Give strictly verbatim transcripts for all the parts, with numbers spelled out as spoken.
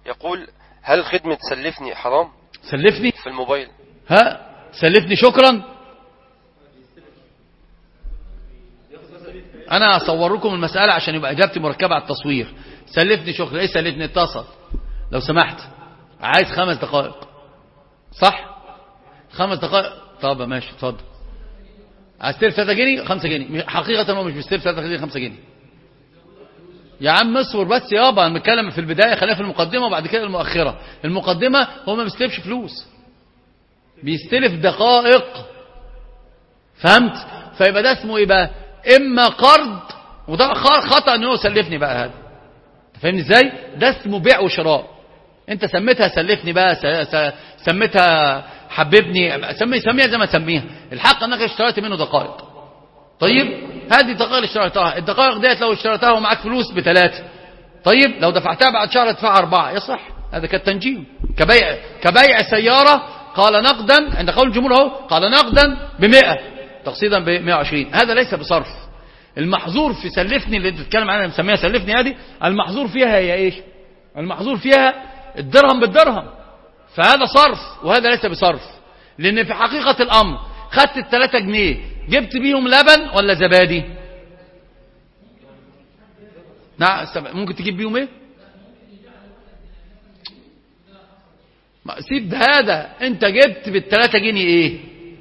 يقول: هل خدمة سلفني حرام؟ سلفني في الموبايل. ها سلفني شكرا. انا اصور لكم المسألة عشان يبقى اجابتي مركبة على التصوير. سلفني شكرا. ايه سلفني؟ اتصل لو سمحت عايز خمس دقائق. صح خمس دقائق. طب ماشي اتفضل. عايز تلف ثلاثة جنيه خمسة جنيه. حقيقة هو مش بيستلف ثلاثة جنيه خمسة جنيه. يا عم اصبر بس يابا. نتكلم في البداية خلينا في المقدمة وبعد كده المؤخرة. المقدمة هو ما بيستلفش فلوس بيستلف دقائق. فهمت؟ فيبقى ده اسمه ايه بقى؟ اما قرض وده خطأ انه يسلفني بقى. هذا فاهمني ازاي؟ ده اسمه بيع وشراء. انت سميتها سلفني بقى سميتها حببني سمي سميها زي ما تسميها. الحق انك اشتريت منه دقائق. طيب هذه الدقائق اللي اشتريتها الدقائق ديت لو اشتريتها ومعاك فلوس بثلاثة. طيب لو دفعتها بعد شهر تدفعها أربعة يصح. هذا كالتنجيم كبيع كبيع سيارة. قال نقدا عند قول الجمهور اهو. قال نقدا بمئة تقسيطا بمئة وعشرين. هذا ليس بصرف. المحظور في سلفني اللي بتتكلم عنها مسميها سلفني هذه المحظور فيها هي ايش؟ المحظور فيها الدرهم بالدرهم. فهذا صرف وهذا ليس بصرف. لان في حقيقة الامر خدت الثلاثة جنيه جبت بيهم لبن ولا زبادي؟ نعم ممكن تجيب بيهم ايه؟ سيب هذا. انت جبت بالثلاثة جنيه ايه؟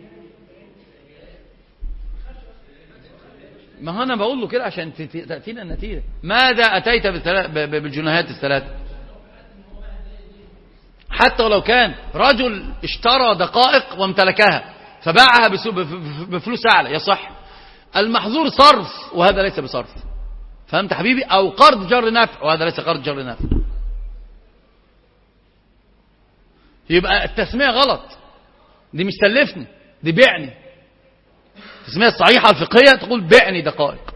ما هو انا بقول له كده عشان تأتينا النتيجة. ماذا اتيت بالجنيهات الثلاثة؟ حتى ولو كان رجل اشترى دقائق وامتلكها فباعها بفلوس اعلى يصح. المحظور صرف وهذا ليس بصرف. فهمت حبيبي؟ او قرض جر نفع وهذا ليس قرض جر نفع. يبقى التسمية غلط. دي مش سلفني دي بيعني. التسمية الصحيحة الفقهية تقول بيعني دقائق.